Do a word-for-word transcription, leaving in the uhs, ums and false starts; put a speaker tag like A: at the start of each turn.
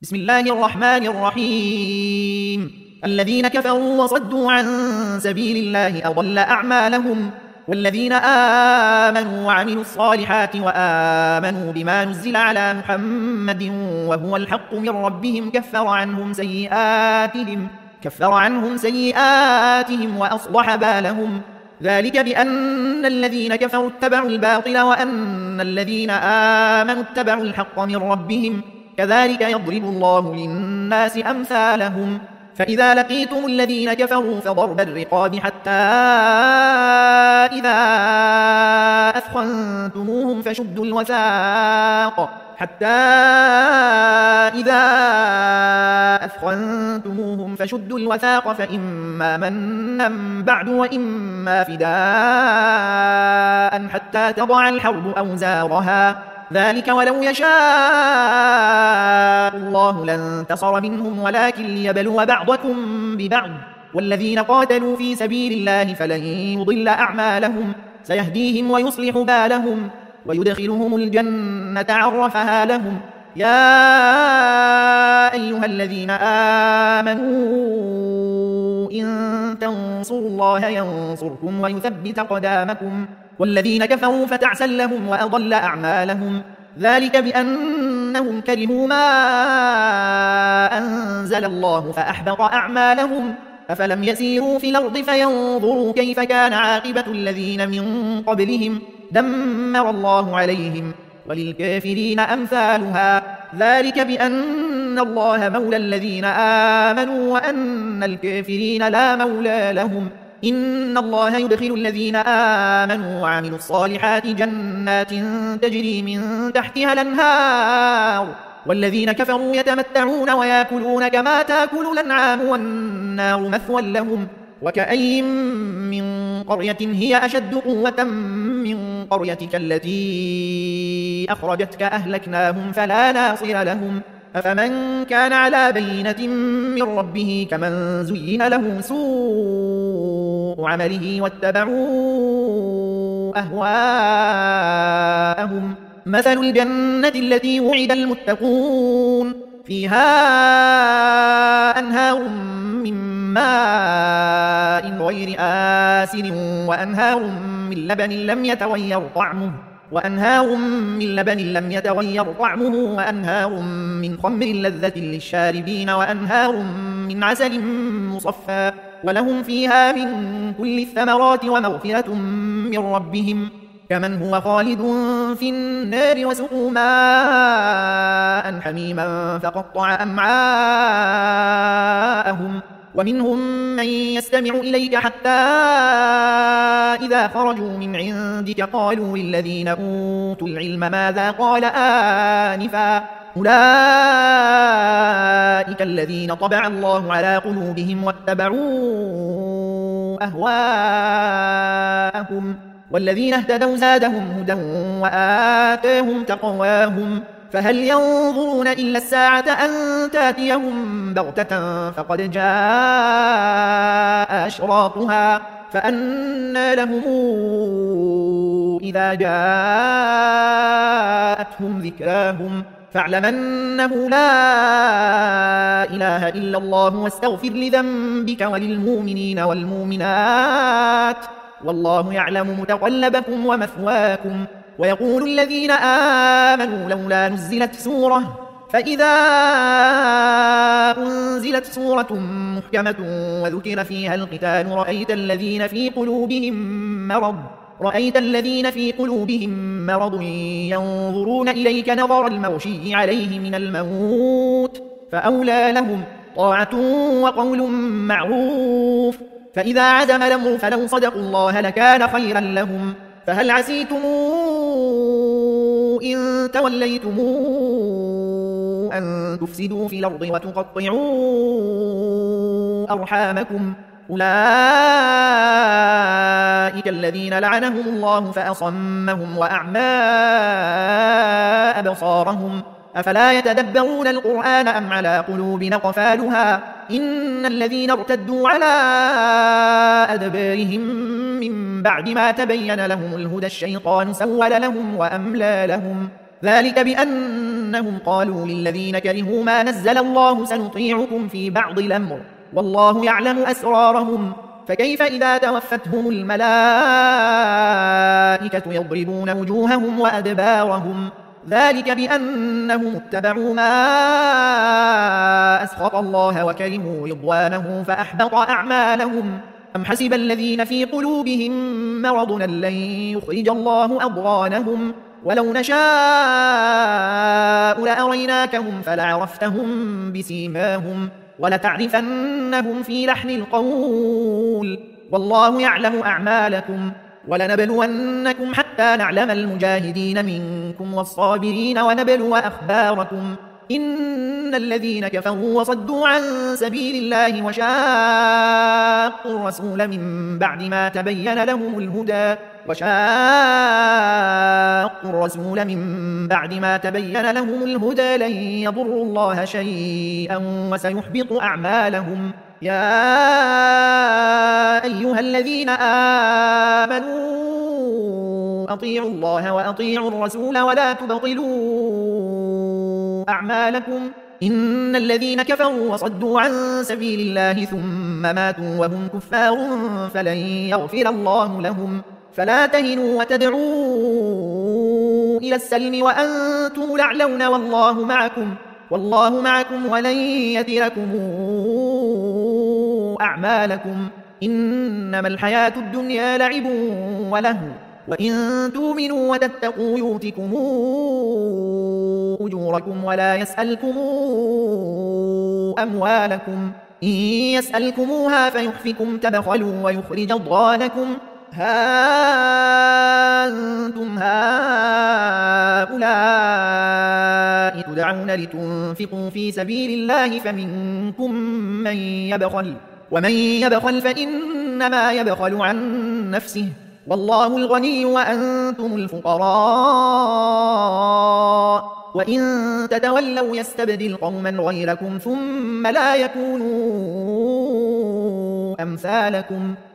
A: بسم الله الرحمن الرحيم. الذين كفروا وصدوا عن سبيل الله أضل أعمالهم، والذين آمنوا وعملوا الصالحات وآمنوا بما نزل على محمد وهو الحق من ربهم كفر عنهم سيئاتهم كفر عنهم سيئاتهم وأصلح بالهم. ذلك بأن الذين كفروا اتبعوا الباطل وأن الذين آمنوا اتبعوا الحق من ربهم، كذلك يضرب الله للناس أمثالهم. فإذا لقيتم الذين كفروا فضرب الرقاب حتى إذا أثخنتموهم فشدوا الوثاق حتى إذا أثخنتموهم فشدوا الوثاق فإما منا بعد وإما فداء حتى تضع الحرب أوزارها، ذلك ولو يشاء الله لانتصر منهم ولكن ليبلو بعضكم ببعض. والذين قاتلوا في سبيل الله فلن يضل أعمالهم، سيهديهم ويصلح بالهم ويدخلهم الجنة عرفها لهم. يا أيها الذين آمنوا إن تنصروا الله ينصركم ويثبت أقدامكم، والذين كفروا فتعسا لهم وأضل أعمالهم. ذلك بأنهم كرهوا ما أنزل الله فأحبط أعمالهم. أفلم يسيروا في الأرض فينظروا كيف كان عاقبة الذين من قبلهم، دمر الله عليهم وللكافرين أمثالها. ذلك بأن الله مولى الذين آمنوا وأن الكافرين لا مولى لهم. إن الله يدخل الذين آمنوا وعملوا الصالحات جنات تجري من تحتها الأنهار، والذين كفروا يتمتعون ويأكلون كما تأكل الأنعام والنار مثوى لهم. وكأين من قرية هي أشد قوة من قريتك التي أخرجتك أهلكناهم فلا ناصر لهم. أفمن كان على بينة من ربه كمن زين له سوء عمله واتبعوا أهواءهم. مثل الجنة التي وعد المتقون فيها أنهار من ماء غير آسن وأنهار من لبن لم يتغير طعمه وأنهار من لبن لم يتغير طعمه وأنهار من خمر لذة للشاربين وأنهار من عسل مصفى، ولهم فيها من كل الثمرات ومغفرة من ربهم، كمن هو خالد في النار وسقوا ماء حميما فقطع أمعاءهم. ومنهم من يستمع إليك حتى إذا خرجوا من عندك قالوا للذين أوتوا العلم ماذا قال آنفا، أولئك الذين طبع الله على قلوبهم واتبعوا أهواءهم، والذين اهتدوا زادهم هدى وآتاهم تقواهم. فهل ينظرون إلا الساعة أن تأتيهم بغتة فقد جاء أشراطها، فأنى لهم إذا جاءتهم ذكراهم. فاعلم أنه لا إله إلا الله واستغفر لذنبك وللمؤمنين والمؤمنات، والله يعلم متقلبكم ومثواكم. ويقول الذين آمنوا لولا نزلت سورة، فإذا أنزلت سورة محكمة وذكر فيها القتال رأيت الذين في قلوبهم مرض رأيت الذين في قلوبهم مرض ينظرون إليك نظر المغشي عليه من الموت، فأولى لهم طاعة وقول معروف. فإذا عزم الأمر فلو صدقوا الله لكان خيرا لهم. فهل عسيتم إن توليتم أن تفسدوا في الأرض وتقطعوا أرحامكم، أولئك الذين لعنهم الله فأصمهم وأعمى أبصارهم. أفلا يتدبرون القرآن أم على قلوب أقفالها؟ إن الذين ارتدوا على أدبارهم من بعد ما تبين لهم الهدى الشيطان سول لهم وأملى لهم. ذلك بأنهم قالوا للذين كرهوا ما نزل الله سنطيعكم في بعض الأمر والله يعلم أسرارهم فكيف إذا توفتهم الملائكة يضربون وجوههم وأدبارهم ذلك بأنهم اتبعوا ما أسخط الله وكرهوا رضوانه فأحبط أعمالهم أم حسب الذين في قلوبهم مرض لن يخرج الله أضغانهم ولو نشاء لأريناكهم فلعرفتهم بسيماهم ولتعرفنهم في لحن القول والله يعلم أعمالكم ولنبلونكم حتى نعلم المجاهدين منكم والصابرين ونبلو أخباركم إن الذين كفروا وصدوا عن سبيل الله وشاقوا الرسول من بعد ما تبين لهم الهدى وشاقوا الرسول من بعد ما تبين لهم الهدى لن يضروا الله شيئا وسيحبط أعمالهم يا أيها الذين آمنوا أطيعوا الله وأطيعوا الرسول ولا تبطلوا أعمالكم إن الذين كفروا وصدوا عن سبيل الله ثم ماتوا وهم كفار فلن يغفر الله لهم فلا تهنوا وتدعوا إلى السلم وأنتم الأعلون والله معكم والله معكم ولن يتركم أعمالكم إنما الحياة الدنيا لعب ولهو وإن تؤمنوا وتتقوا يؤتكم أجوركم ولا يسألكم أموالكم إن يسألكموها فيحفكم تبخلوا ويخرج أضغانكم ها أنتم هؤلاء تدعون لتنفقوا في سبيل الله فمنكم من يبخل ومن يبخل فإنما يبخل عن نفسه والله الغني وأنتم الفقراء وإن تتولوا يستبدل قوما غيركم ثم لا يكونوا أمثالكم